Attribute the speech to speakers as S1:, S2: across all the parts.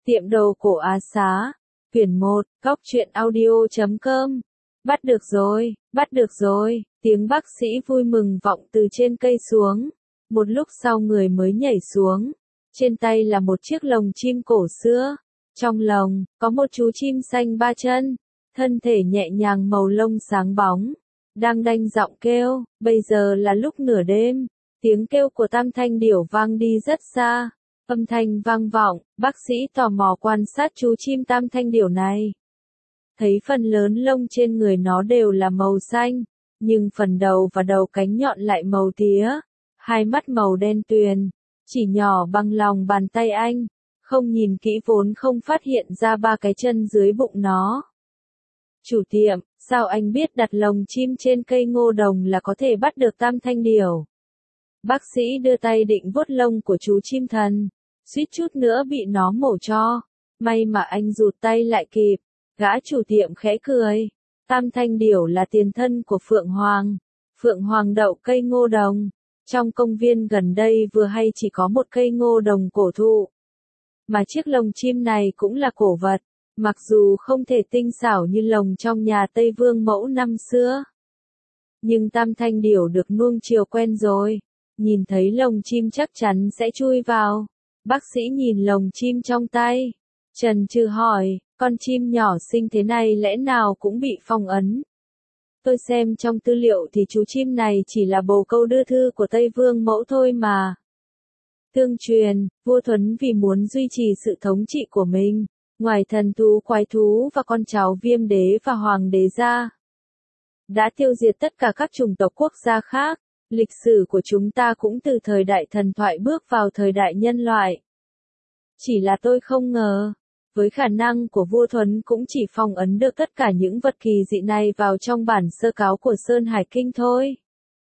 S1: Tiệm đồ cổ Á Xá, quyển 1, góc truyện audio.com. Bắt được rồi, tiếng bác sĩ vui mừng vọng từ trên cây xuống. Một lúc sau người mới nhảy xuống. Trên tay là một chiếc lồng chim cổ xưa. Trong lồng, có một chú chim xanh ba chân. Thân thể nhẹ nhàng màu lông sáng bóng. Đang đanh giọng kêu, bây giờ là lúc nửa đêm. Tiếng kêu của tam thanh điểu vang đi rất xa. Âm thanh vang vọng, bác sĩ tò mò quan sát chú chim tam thanh điểu này. Thấy phần lớn lông trên người nó đều là màu xanh, nhưng phần đầu và đầu cánh nhọn lại màu tía, hai mắt màu đen tuyền, chỉ nhỏ bằng lòng bàn tay anh, không nhìn kỹ vốn không phát hiện ra ba cái chân dưới bụng nó. Chủ tiệm, sao anh biết đặt lồng chim trên cây ngô đồng là có thể bắt được tam thanh điểu? Bác sĩ đưa tay định vuốt lông của chú chim thần, suýt chút nữa bị nó mổ cho. May mà anh rụt tay lại kịp. Gã chủ tiệm khẽ cười. Tam thanh điểu là tiền thân của Phượng Hoàng. Phượng Hoàng đậu cây ngô đồng. Trong công viên gần đây vừa hay chỉ có một cây ngô đồng cổ thụ. Mà chiếc lồng chim này cũng là cổ vật. Mặc dù không thể tinh xảo như lồng trong nhà Tây Vương mẫu năm xưa. Nhưng tam thanh điểu được nuông chiều quen rồi. Nhìn thấy lồng chim chắc chắn sẽ chui vào. Bác sĩ nhìn lồng chim trong tay. Chần chừ hỏi, con chim nhỏ xinh thế này lẽ nào cũng bị phong ấn? Tôi xem trong tư liệu thì chú chim này chỉ là bồ câu đưa thư của Tây Vương mẫu thôi mà. Tương truyền, vua Thuấn vì muốn duy trì sự thống trị của mình, ngoài thần thú quái thú và con cháu Viêm đế và Hoàng đế ra, đã tiêu diệt tất cả các chủng tộc quốc gia khác. Lịch sử của chúng ta cũng từ thời đại thần thoại bước vào thời đại nhân loại. Chỉ là tôi không ngờ, với khả năng của vua Thuấn cũng chỉ phong ấn được tất cả những vật kỳ dị này vào trong bản sơ cáo của Sơn Hải Kinh thôi.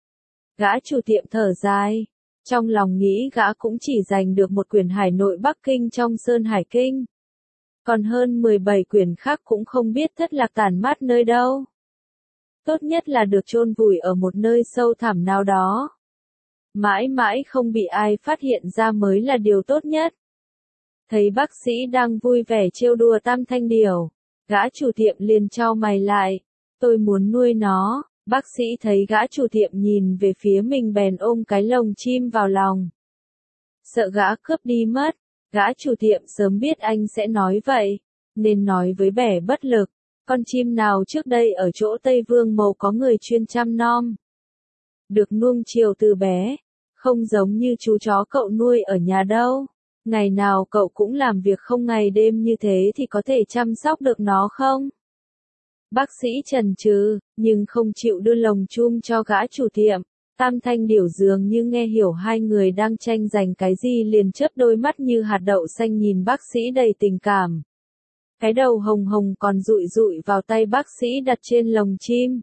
S1: Gã chủ tiệm thở dài, trong lòng nghĩ gã cũng chỉ giành được một quyển Hải Nội Bắc Kinh trong Sơn Hải Kinh. Còn hơn 17 quyển khác cũng không biết thất lạc tản mát nơi đâu. Tốt nhất là được chôn vùi ở một nơi sâu thẳm nào đó. Mãi mãi không bị ai phát hiện ra mới là điều tốt nhất. Thấy bác sĩ đang vui vẻ trêu đùa tam thanh điểu, gã chủ tiệm liền chau mày lại. Tôi muốn nuôi nó. Bác sĩ thấy gã chủ tiệm nhìn về phía mình bèn ôm cái lồng chim vào lòng. Sợ gã cướp đi mất, gã chủ tiệm sớm biết anh sẽ nói vậy, nên nói với vẻ bất lực. Con chim nào trước đây ở chỗ Tây Vương mẫu có người chuyên chăm nom, được nuông chiều từ bé, không giống như chú chó cậu nuôi ở nhà đâu. Ngày nào cậu cũng làm việc không ngày đêm như thế thì có thể chăm sóc được nó không? Bác sĩ chần chừ, nhưng không chịu đưa lồng chum cho gã chủ tiệm. Tam thanh điểu dường như nghe hiểu hai người đang tranh giành cái gì liền chớp đôi mắt như hạt đậu xanh nhìn bác sĩ đầy tình cảm. Cái đầu hồng hồng còn dụi dụi vào tay bác sĩ đặt trên lồng chim.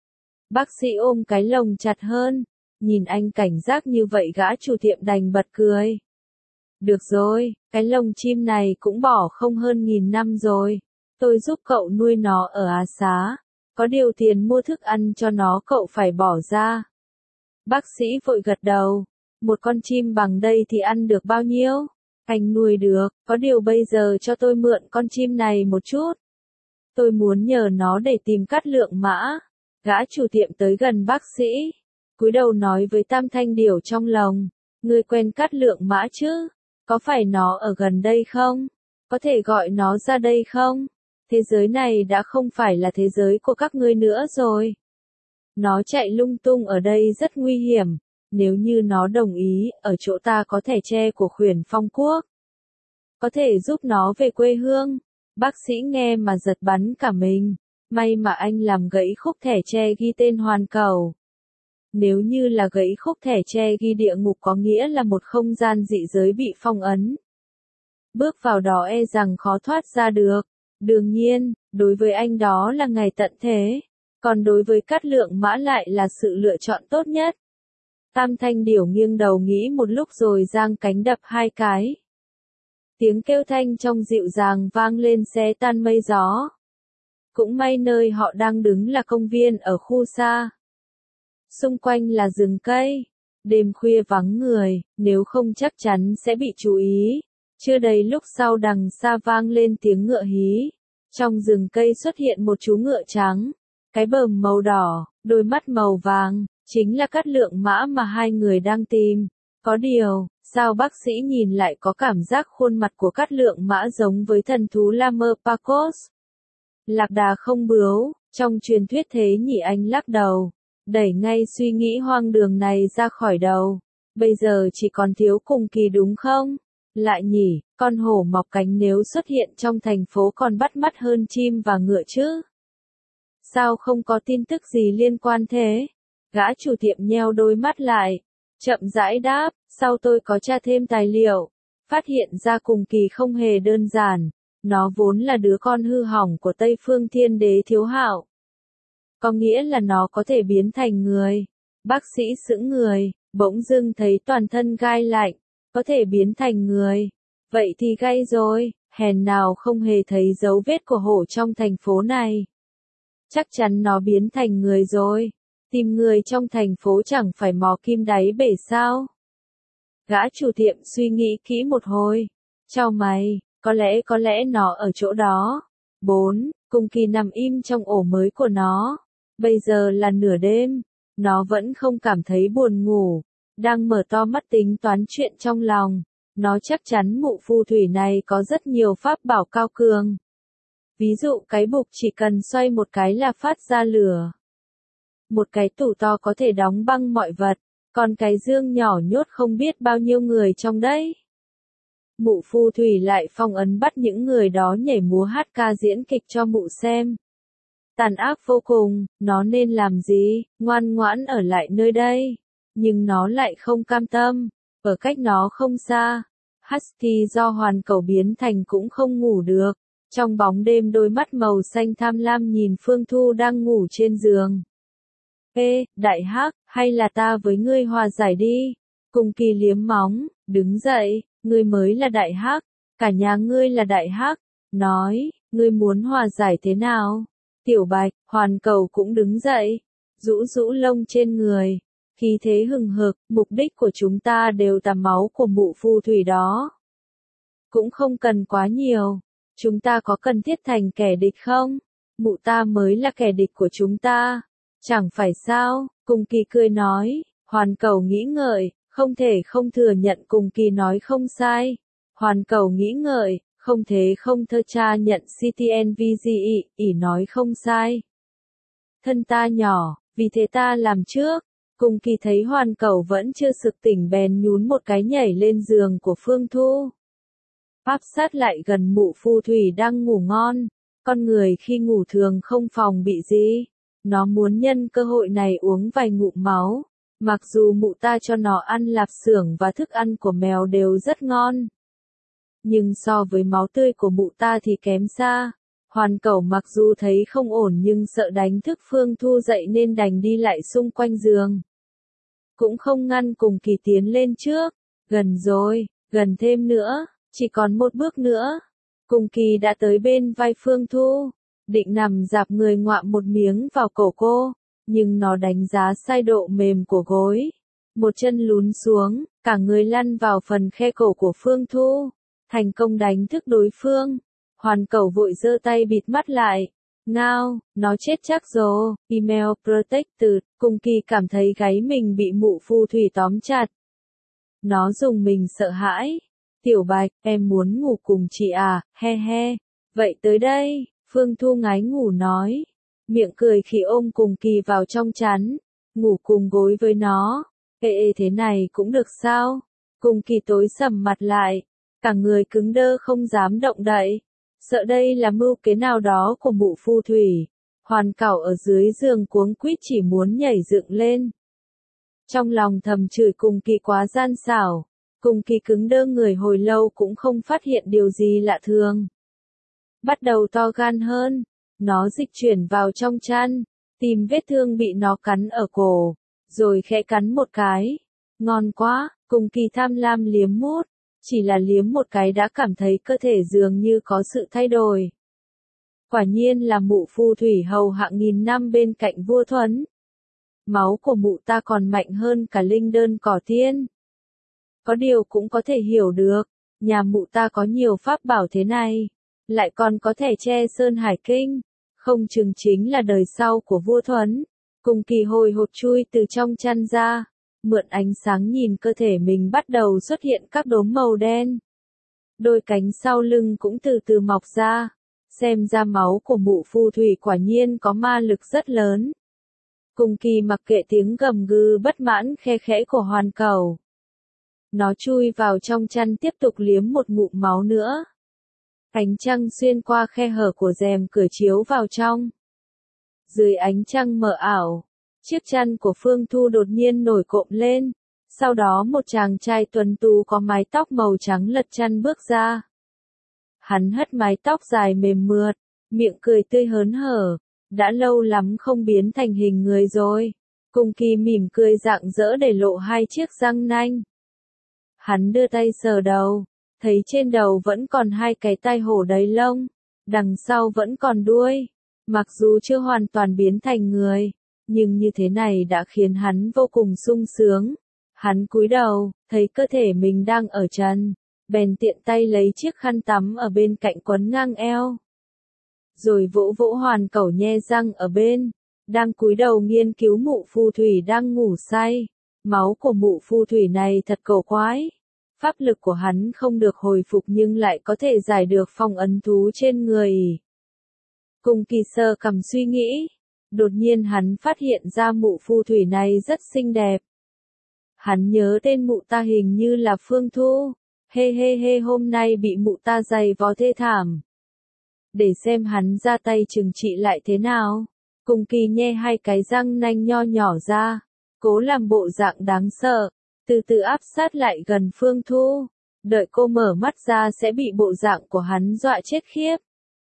S1: Bác sĩ ôm cái lồng chặt hơn, nhìn anh cảnh giác như vậy gã chủ tiệm đành bật cười. Được rồi, cái lồng chim này cũng bỏ không hơn 1000 năm rồi. Tôi giúp cậu nuôi nó ở Á Xá. Có điều tiền mua thức ăn cho nó cậu phải bỏ ra. Bác sĩ vội gật đầu. Một con chim bằng đây thì ăn được bao nhiêu? Anh nuôi được, có điều bây giờ cho tôi mượn con chim này một chút. Tôi muốn nhờ nó để tìm Cát Lượng Mã. Gã chủ tiệm tới gần bác sĩ, cúi đầu nói với tam thanh điểu trong lòng. Ngươi quen Cát Lượng Mã chứ? Có phải nó ở gần đây không? Có thể gọi nó ra đây không? Thế giới này đã không phải là thế giới của các ngươi nữa rồi. Nó chạy lung tung ở đây rất nguy hiểm. Nếu như nó đồng ý, ở chỗ ta có thẻ tre của Khuyển Phong Quốc. Có thể giúp nó về quê hương. Bác sĩ nghe mà giật bắn cả mình. May mà anh làm gãy khúc thẻ tre ghi tên hoàn cầu. Nếu như là gãy khúc thẻ tre ghi địa ngục có nghĩa là một không gian dị giới bị phong ấn. Bước vào đó e rằng khó thoát ra được. Đương nhiên, đối với anh đó là ngày tận thế. Còn đối với Cát Lượng Mã lại là sự lựa chọn tốt nhất. Tam thanh điểu nghiêng đầu nghĩ một lúc rồi giang cánh đập hai cái. Tiếng kêu thanh trong dịu dàng vang lên xé tan mây gió. Cũng may nơi họ đang đứng là công viên ở khu xa. Xung quanh là rừng cây. Đêm khuya vắng người, nếu không chắc chắn sẽ bị chú ý. Chưa đầy lúc sau đằng xa vang lên tiếng ngựa hí. Trong rừng cây xuất hiện một chú ngựa trắng, cái bờm màu đỏ, đôi mắt màu vàng, chính là Cát Lượng Mã mà hai người đang tìm. Có điều, sao bác sĩ nhìn lại có cảm giác khuôn mặt của Cát Lượng Mã giống với thần thú Lammer Pacos? Lạc Đà không bướu, trong truyền thuyết thế nhỉ, anh lắc đầu, đẩy ngay suy nghĩ hoang đường này ra khỏi đầu. Bây giờ chỉ còn thiếu Cùng Kỳ đúng không? Lại nhỉ, con hổ mọc cánh nếu xuất hiện trong thành phố còn bắt mắt hơn chim và ngựa chứ. Sao không có tin tức gì liên quan thế? Gã chủ tiệm nheo đôi mắt lại, chậm rãi đáp, sau tôi có tra thêm tài liệu, phát hiện ra Cùng Kỳ không hề đơn giản, nó vốn là đứa con hư hỏng của Tây Phương Thiên Đế Thiếu Hạo. Có nghĩa là nó có thể biến thành người. Bác sĩ sững người, bỗng dưng thấy toàn thân gai lạnh, có thể biến thành người. Vậy thì gay rồi, hèn nào không hề thấy dấu vết của hổ trong thành phố này. Chắc chắn nó biến thành người rồi. Tìm người trong thành phố chẳng phải mò kim đáy bể sao? Gã chủ tiệm suy nghĩ kỹ một hồi. Chau mày, có lẽ nó ở chỗ đó. 4. Cùng Kỳ nằm im trong ổ mới của nó. Bây giờ là nửa đêm, nó vẫn không cảm thấy buồn ngủ, đang mở to mắt tính toán chuyện trong lòng. Nó chắc chắn mụ phù thủy này có rất nhiều pháp bảo cao cường. Ví dụ cái bục chỉ cần xoay một cái là phát ra lửa. Một cái tủ to có thể đóng băng mọi vật, còn cái dương nhỏ nhốt không biết bao nhiêu người trong đấy. Mụ phù thủy lại phong ấn bắt những người đó nhảy múa hát ca diễn kịch cho mụ xem. Tàn ác vô cùng, nó nên làm gì, ngoan ngoãn ở lại nơi đây. Nhưng nó lại không cam tâm, ở cách nó không xa. Husky do hoàn cầu biến thành cũng không ngủ được. Trong bóng đêm đôi mắt màu xanh tham lam nhìn Phương Thu đang ngủ trên giường. Ê, đại hắc, hay là ta với ngươi hòa giải đi. Cùng Kỳ liếm móng, đứng dậy, ngươi mới là đại hắc, cả nhà ngươi là đại hắc. Nói, ngươi muốn hòa giải thế nào? Tiểu Bạch, hoàn cầu cũng đứng dậy, rũ rũ lông trên người, khí thế hừng hực, mục đích của chúng ta đều tắm máu của mụ phù thủy đó. Cũng không cần quá nhiều, chúng ta có cần thiết thành kẻ địch không? Mụ ta mới là kẻ địch của chúng ta, chẳng phải sao? Cùng Kỳ cười nói, hoàn cầu nghĩ ngợi, không thể không thừa nhận Cùng Kỳ nói không sai. Hoàn cầu nghĩ ngợi, không thế không thơ cha nhận CTNVGE, ỉ nói không sai. Thân ta nhỏ, vì thế ta làm trước. Cùng Kỳ thấy hoàn cầu vẫn chưa sực tỉnh bèn nhún một cái nhảy lên giường của Phương Thu. Áp sát lại gần mụ phù thủy đang ngủ ngon. Con người khi ngủ thường không phòng bị gì. Nó muốn nhân cơ hội này uống vài ngụm máu. Mặc dù mụ ta cho nó ăn lạp xưởng và thức ăn của mèo đều rất ngon. Nhưng so với máu tươi của mụ ta thì kém xa. Hoàn cầu mặc dù thấy không ổn nhưng sợ đánh thức Phương Thu dậy nên đành đi lại xung quanh giường. Cũng không ngăn Cùng Kỳ tiến lên trước. Gần rồi, gần thêm nữa, chỉ còn một bước nữa. Cùng Kỳ đã tới bên vai Phương Thu, định nằm dạp người ngoạm một miếng vào cổ cô, nhưng nó đánh giá sai độ mềm của gối. Một chân lún xuống, cả người lăn vào phần khe cổ của Phương Thu, thành công đánh thức đối phương. Hoàn cầu vội giơ tay bịt mắt lại. Ngao, nó chết chắc rồi. Email protected. Cùng Kỳ cảm thấy gáy mình bị mụ phù thủy tóm chặt. Nó dùng mình sợ hãi. Tiểu Bạch, em muốn ngủ cùng chị à, he he. Vậy tới đây, Phương Thu ngái ngủ nói. Miệng cười khi ôm Cùng Kỳ vào trong chắn. Ngủ cùng gối với nó. Ê thế này cũng được sao? Cùng Kỳ tối sầm mặt lại. Cả người cứng đơ không dám động đậy. Sợ đây là mưu kế nào đó của mụ phù thủy. Hoàn cảo ở dưới giường cuống quýt chỉ muốn nhảy dựng lên. Trong lòng thầm chửi Cùng Kỳ quá gian xảo. Cùng Kỳ cứng đơ người hồi lâu cũng không phát hiện điều gì lạ thường. Bắt đầu to gan hơn. Nó dịch chuyển vào trong chăn, tìm vết thương bị nó cắn ở cổ, rồi khẽ cắn một cái. Ngon quá, Cùng Kỳ tham lam liếm mút. Chỉ là liếm một cái đã cảm thấy cơ thể dường như có sự thay đổi. Quả nhiên là mụ phù thủy hầu hạ nghìn năm bên cạnh vua Thuấn. Máu của mụ ta còn mạnh hơn cả linh đơn cỏ tiên. Có điều cũng có thể hiểu được. nhà mụ ta có nhiều pháp bảo thế này, lại còn có thể che sơn hải kinh, không chừng chính là đời sau của vua Thuấn. Cùng Kỳ hồi hộp chui từ trong chăn ra, mượn ánh sáng nhìn cơ thể mình bắt đầu xuất hiện các đốm màu đen. Đôi cánh sau lưng cũng từ từ mọc ra, xem ra máu của mụ phù thủy quả nhiên có ma lực rất lớn. Cùng Kỳ mặc kệ tiếng gầm gừ bất mãn khe khẽ của Hoàn Cẩu. Nó chui vào trong chăn tiếp tục liếm một ngụm máu nữa. Ánh trăng xuyên qua khe hở của rèm cửa chiếu vào trong. Dưới ánh trăng mờ ảo, chiếc chăn của Phương Thu đột nhiên nổi cộm lên. Sau đó một chàng trai tuấn tú có mái tóc màu trắng lật chăn bước ra. Hắn hất mái tóc dài mềm mượt, miệng cười tươi hớn hở. Đã lâu lắm không biến thành hình người rồi. Cùng Kỳ mỉm cười rạng rỡ để lộ hai chiếc răng nanh. Hắn đưa tay sờ đầu, thấy trên đầu vẫn còn hai cái tai hổ đầy lông, đằng sau vẫn còn đuôi. Mặc dù chưa hoàn toàn biến thành người, nhưng như thế này đã khiến hắn vô cùng sung sướng. Hắn cúi đầu, thấy cơ thể mình đang ở trần, bèn tiện tay lấy chiếc khăn tắm ở bên cạnh quấn ngang eo. Rồi vỗ vỗ Hoàn Cẩu nhe răng ở bên, đang cúi đầu nghiên cứu mụ phù thủy đang ngủ say. Máu của mụ phù thủy này thật cổ quái. Pháp lực của hắn không được hồi phục nhưng lại có thể giải được phong ấn thú trên người. Cùng Kỳ sơ cầm suy nghĩ, đột nhiên hắn phát hiện ra mụ phù thủy này rất xinh đẹp. Hắn nhớ tên mụ ta hình như là Phương Thu, hê hôm nay bị mụ ta giày vò thê thảm. Để xem hắn ra tay trừng trị lại thế nào. Cùng Kỳ nhe hai cái răng nanh nho nhỏ ra, cố làm bộ dạng đáng sợ, từ từ áp sát lại gần Phương Thu, đợi cô mở mắt ra sẽ bị bộ dạng của hắn dọa chết khiếp.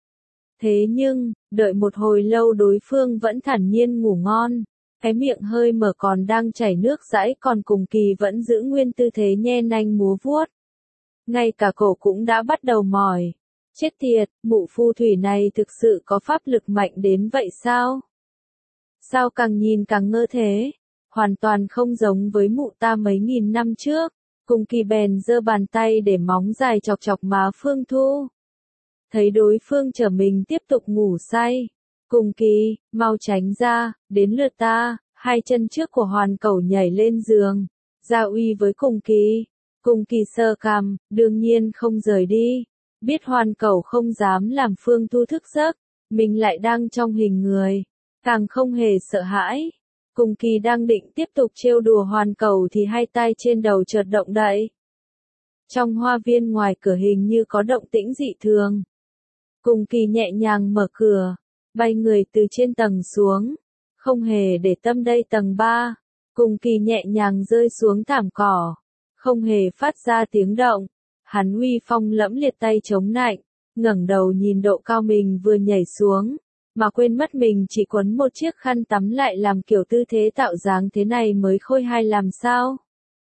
S1: Thế nhưng, đợi một hồi lâu đối phương vẫn thản nhiên ngủ ngon, cái miệng hơi mở còn đang chảy nước dãi còn Cùng Kỳ vẫn giữ nguyên tư thế nhe nanh múa vuốt. Ngay cả cổ cũng đã bắt đầu mỏi. Chết tiệt, mụ phù thủy này thực sự có pháp lực mạnh đến vậy sao? Sao càng nhìn càng ngơ thế? Hoàn toàn không giống với mụ ta mấy nghìn năm trước. Cùng Kỳ bèn giơ bàn tay để móng dài chọc chọc má Phương Thu. Thấy đối phương chờ mình tiếp tục ngủ say. Cùng Kỳ, mau tránh ra, đến lượt ta. Hai chân trước của Hoàn Cẩu nhảy lên giường, ra uy với Cùng Kỳ. Cùng Kỳ sơ cằm, đương nhiên không rời đi. Biết Hoàn Cẩu không dám làm Phương Thu thức giấc, mình lại đang trong hình người, càng không hề sợ hãi. Cùng Kỳ đang định tiếp tục trêu đùa Hoàn Cẩu thì hai tay trên đầu chợt động đậy. Trong hoa viên ngoài cửa hình như có động tĩnh dị thường. Cùng Kỳ nhẹ nhàng mở cửa, bay người từ trên tầng xuống, không hề để tâm đây tầng 3. Cùng Kỳ nhẹ nhàng rơi xuống thảm cỏ, không hề phát ra tiếng động. Hắn uy phong lẫm liệt tay chống nạnh, ngẩng đầu nhìn độ cao mình vừa nhảy xuống, mà quên mất mình chỉ quấn một chiếc khăn tắm lại làm kiểu tư thế tạo dáng thế này mới khôi hài làm sao.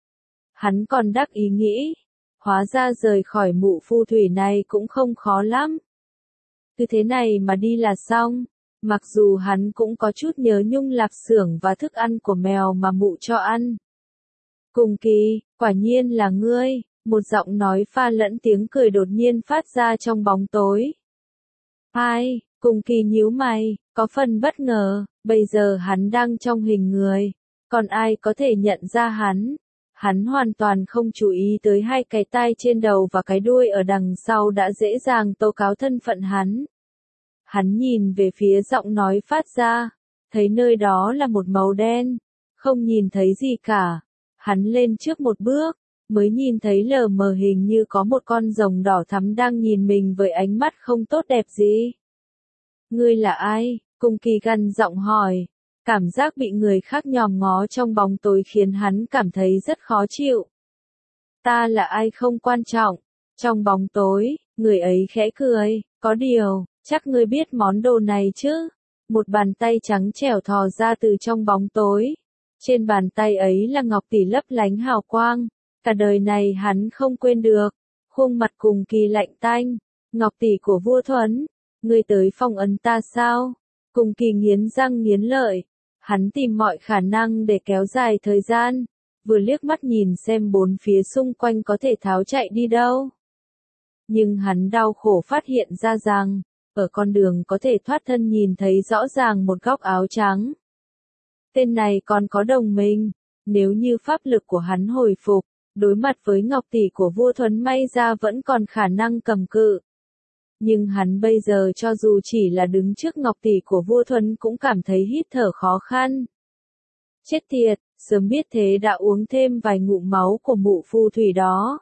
S1: Hắn còn đắc ý nghĩ, hóa ra rời khỏi mụ phù thủy này cũng không khó lắm. Cứ thế này mà đi là xong, mặc dù hắn cũng có chút nhớ nhung lạp xưởng và thức ăn của mèo mà mụ cho ăn. Cùng Kỳ, quả nhiên là ngươi. Một giọng nói pha lẫn tiếng cười đột nhiên phát ra trong bóng tối. Ai, Cùng Kỳ nhíu mày, có phần bất ngờ, bây giờ hắn đang trong hình người, còn ai có thể nhận ra hắn. Hắn hoàn toàn không chú ý tới hai cái tai trên đầu và cái đuôi ở đằng sau đã dễ dàng tố cáo thân phận hắn. Hắn nhìn về phía giọng nói phát ra, thấy nơi đó là một màu đen, không nhìn thấy gì cả. Hắn lên trước một bước, mới nhìn thấy lờ mờ hình như có một con rồng đỏ thắm đang nhìn mình với ánh mắt không tốt đẹp gì. Ngươi là ai? Cùng Kỳ gằn giọng hỏi. Cảm giác bị người khác nhòm ngó trong bóng tối khiến hắn cảm thấy rất khó chịu. Ta là ai không quan trọng. Trong bóng tối, người ấy khẽ cười, có điều, chắc ngươi biết món đồ này chứ? Một bàn tay trắng trẻo thò ra từ trong bóng tối. Trên bàn tay ấy là ngọc tỷ lấp lánh hào quang. Cả đời này hắn không quên được. Khuôn mặt Cùng Kỳ lạnh tanh. Ngọc tỷ của vua Thuấn. Ngươi tới phong ấn ta sao? Cùng Kỳ nghiến răng nghiến lợi. Hắn tìm mọi khả năng để kéo dài thời gian. Vừa liếc mắt nhìn xem bốn phía xung quanh có thể tháo chạy đi đâu. Nhưng hắn đau khổ phát hiện ra rằng, ở con đường có thể thoát thân nhìn thấy rõ ràng một góc áo trắng. Tên này còn có đồng minh, nếu như pháp lực của hắn hồi phục, đối mặt với ngọc tỷ của vua Thuấn may ra vẫn còn khả năng cầm cự. Nhưng hắn bây giờ cho dù chỉ là đứng trước ngọc tỷ của vua Thuấn cũng cảm thấy hít thở khó khăn. Chết tiệt, sớm biết thế đã uống thêm vài ngụm máu của mụ phù thủy đó.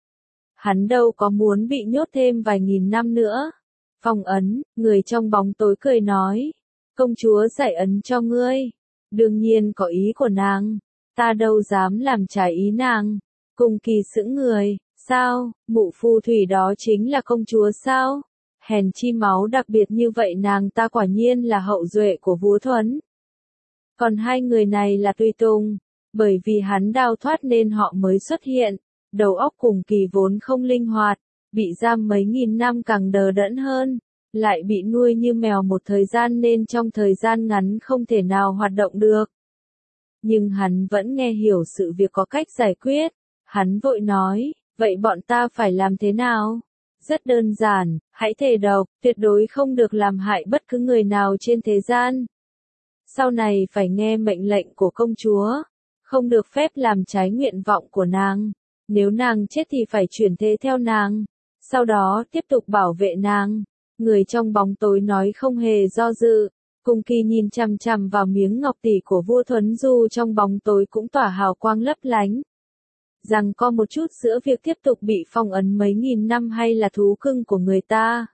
S1: Hắn đâu có muốn bị nhốt thêm vài nghìn năm nữa. Phong ấn, người trong bóng tối cười nói. Công chúa giải ấn cho ngươi. Đương nhiên có ý của nàng. Ta đâu dám làm trái ý nàng. Cung Kỳ sững người. Sao, mụ phù thủy đó chính là công chúa sao? Hèn chi máu đặc biệt như vậy nàng ta quả nhiên là hậu duệ của vua Thuấn. Còn hai người này là tùy tùng. Bởi vì hắn đào thoát nên họ mới xuất hiện. Đầu óc Cung Kỳ vốn không linh hoạt. Bị giam mấy nghìn năm càng đờ đẫn hơn. Lại bị nuôi như mèo một thời gian nên trong thời gian ngắn không thể nào hoạt động được. Nhưng hắn vẫn nghe hiểu sự việc có cách giải quyết. Hắn vội nói, vậy bọn ta phải làm thế nào? Rất đơn giản, hãy thề độc, tuyệt đối không được làm hại bất cứ người nào trên thế gian. Sau này phải nghe mệnh lệnh của công chúa, không được phép làm trái nguyện vọng của nàng. Nếu nàng chết thì phải chuyển thế theo nàng, sau đó tiếp tục bảo vệ nàng. Người trong bóng tối nói không hề do dự. Cung Kỳ nhìn chằm chằm vào miếng ngọc tỷ của vua Thuấn dù trong bóng tối cũng tỏa hào quang lấp lánh. Rằng có một chút giữa việc tiếp tục bị phong ấn mấy nghìn năm hay là thú cưng của người ta.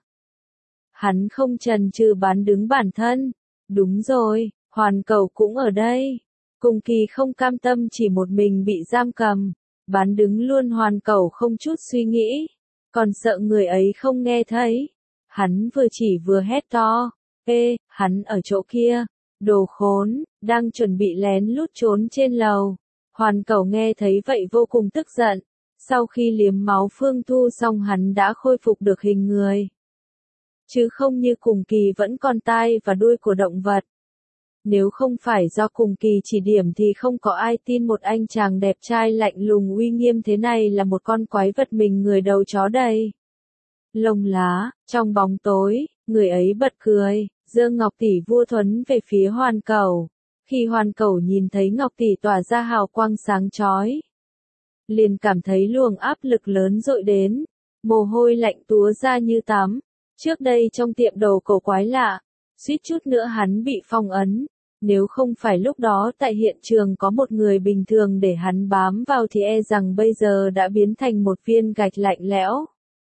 S1: Hắn không chần chừ bán đứng bản thân. Đúng rồi, Hoàn Cẩu cũng ở đây. Cung Kỳ không cam tâm chỉ một mình bị giam cầm. Bán đứng luôn Hoàn Cẩu không chút suy nghĩ. Còn sợ người ấy không nghe thấy. Hắn vừa chỉ vừa hét to. Ê, hắn ở chỗ kia. Đồ khốn, đang chuẩn bị lén lút trốn trên lầu. Hoàn Cẩu nghe thấy vậy vô cùng tức giận. Sau khi liếm máu Phương Thu xong hắn đã khôi phục được hình người. Chứ không như Cung Kỳ vẫn còn tai và đuôi của động vật. Nếu không phải do Cung Kỳ chỉ điểm thì không có ai tin một anh chàng đẹp trai lạnh lùng uy nghiêm thế này là một con quái vật mình người đầu chó đầy lông lá. Trong bóng tối, người ấy bật cười, giơ ngọc tỷ vua Thuấn về phía Hoàn Cẩu. Khi Hoàn Cẩu nhìn thấy ngọc tỷ tỏa ra hào quang sáng chói, liền cảm thấy luồng áp lực lớn dội đến, mồ hôi lạnh túa ra như tắm. Trước đây trong tiệm đồ cổ quái lạ, suýt chút nữa hắn bị phong ấn. Nếu không phải lúc đó tại hiện trường có một người bình thường để hắn bám vào thì e rằng bây giờ đã biến thành một viên gạch lạnh lẽo.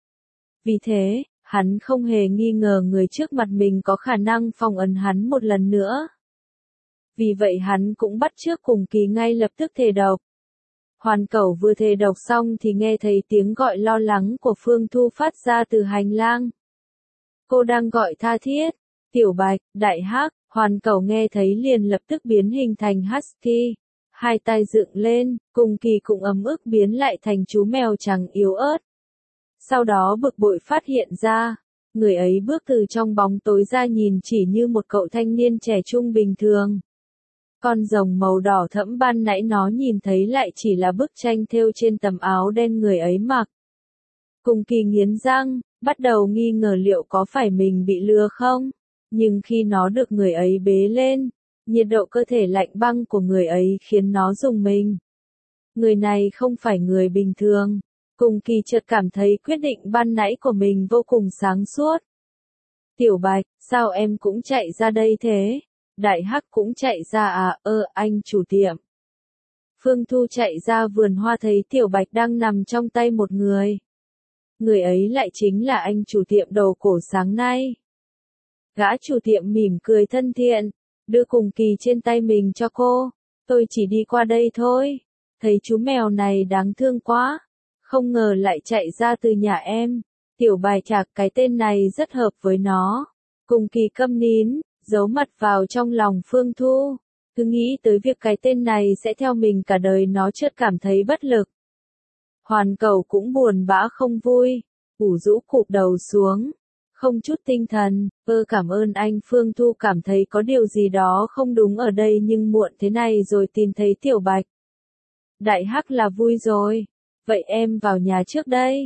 S1: Vì thế, hắn không hề nghi ngờ người trước mặt mình có khả năng phong ấn hắn một lần nữa. Vì vậy hắn cũng bắt chước Cung Kỳ ngay lập tức thề độc. Hoàn Cẩu vừa thề độc xong thì nghe thấy tiếng gọi lo lắng của Phương Thu phát ra từ hành lang. Cô đang gọi tha thiết. Tiểu Bạch, Đại Hắc. Hoàn Cẩu nghe thấy liền lập tức biến hình thành husky. Hai tay dựng lên, Cung Kỳ cũng ấm ức biến lại thành chú mèo trắng yếu ớt. Sau đó bực bội phát hiện ra, người ấy bước từ trong bóng tối ra nhìn chỉ như một cậu thanh niên trẻ trung bình thường. Con rồng màu đỏ thẫm ban nãy nó nhìn thấy lại chỉ là bức tranh thêu trên tấm áo đen người ấy mặc. Cung Kỳ nghiến răng, bắt đầu nghi ngờ liệu có phải mình bị lừa không, nhưng khi nó được người ấy bế lên, nhiệt độ cơ thể lạnh băng của người ấy khiến nó rùng mình. Người này không phải người bình thường. Cung Kỳ chợt cảm thấy quyết định ban nãy của mình vô cùng sáng suốt. Tiểu Bạch, sao em cũng chạy ra đây thế? Đại Hắc cũng chạy ra à? Anh chủ tiệm. Phương Thu chạy ra vườn hoa thấy Tiểu Bạch đang nằm trong tay một người. Người ấy lại chính là anh chủ tiệm đồ cổ sáng nay. Gã chủ tiệm mỉm cười thân thiện, đưa Cung Kỳ trên tay mình cho cô. Tôi chỉ đi qua đây thôi. Thấy chú mèo này đáng thương quá. Không ngờ lại chạy ra từ nhà em. Tiểu Bài Trạc cái tên này rất hợp với nó. Cung Kỳ câm nín, giấu mặt vào trong lòng Phương Thu. Cứ nghĩ tới việc cái tên này sẽ theo mình cả đời nó chợt cảm thấy bất lực. Hoàn Cẩu cũng buồn bã không vui, ủ rũ cụp đầu xuống. Không chút tinh thần, cảm ơn anh. Phương Thu cảm thấy có điều gì đó không đúng ở đây nhưng muộn thế này rồi tìm thấy Tiểu Bạch. Đại Hắc là vui rồi. Vậy em vào nhà trước đây.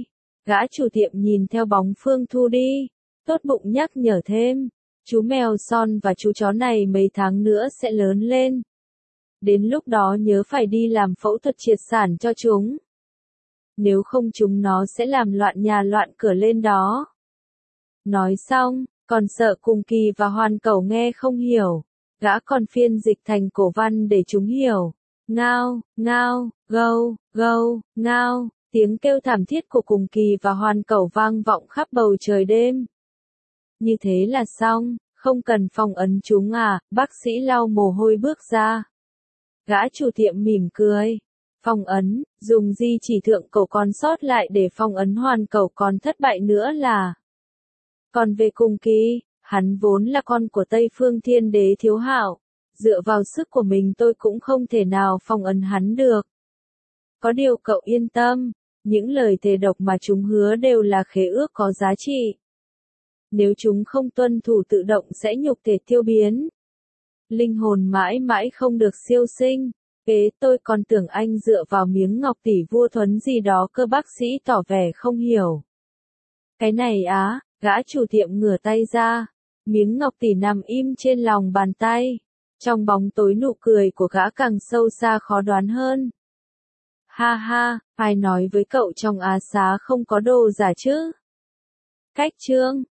S1: Gã chủ tiệm nhìn theo bóng Phương Thu đi, tốt bụng nhắc nhở thêm, chú mèo son và chú chó này mấy tháng nữa sẽ lớn lên. Đến lúc đó nhớ phải đi làm phẫu thuật triệt sản cho chúng. Nếu không chúng nó sẽ làm loạn nhà loạn cửa lên đó. Nói xong, còn sợ Cùng Kỳ và Hoàn Cẩu nghe không hiểu. Gã còn phiên dịch thành cổ văn để chúng hiểu. Ngao, ngao, gâu, gâu, ngao, tiếng kêu thảm thiết của Cùng Kỳ và Hoàn Cẩu vang vọng khắp bầu trời đêm. Như thế là xong, không cần phong ấn chúng à, bác sĩ lau mồ hôi bước ra. Gã chủ tiệm mỉm cười. Phong ấn, dùng gì chỉ thượng cổ còn sót lại để phong ấn Hoàn Cẩu còn thất bại nữa là. Còn về Cùng Kỳ, hắn vốn là con của Tây Phương Thiên Đế Thiếu Hạo, dựa vào sức của mình tôi cũng không thể nào phong ấn hắn được. Có điều cậu yên tâm, những lời thề độc mà chúng hứa đều là khế ước có giá trị. Nếu chúng không tuân thủ tự động sẽ nhục thể tiêu biến. Linh hồn mãi mãi không được siêu sinh. Tôi còn tưởng anh dựa vào miếng ngọc tỷ vua thuấn gì đó cơ, bác sĩ tỏ vẻ không hiểu. Cái này á, gã chủ tiệm ngửa tay ra. Miếng ngọc tỷ nằm im trên lòng bàn tay. Trong bóng tối nụ cười của gã càng sâu xa khó đoán hơn. Ha ha, ai nói với cậu trong Á Xá không có đồ giả chứ? Cách chương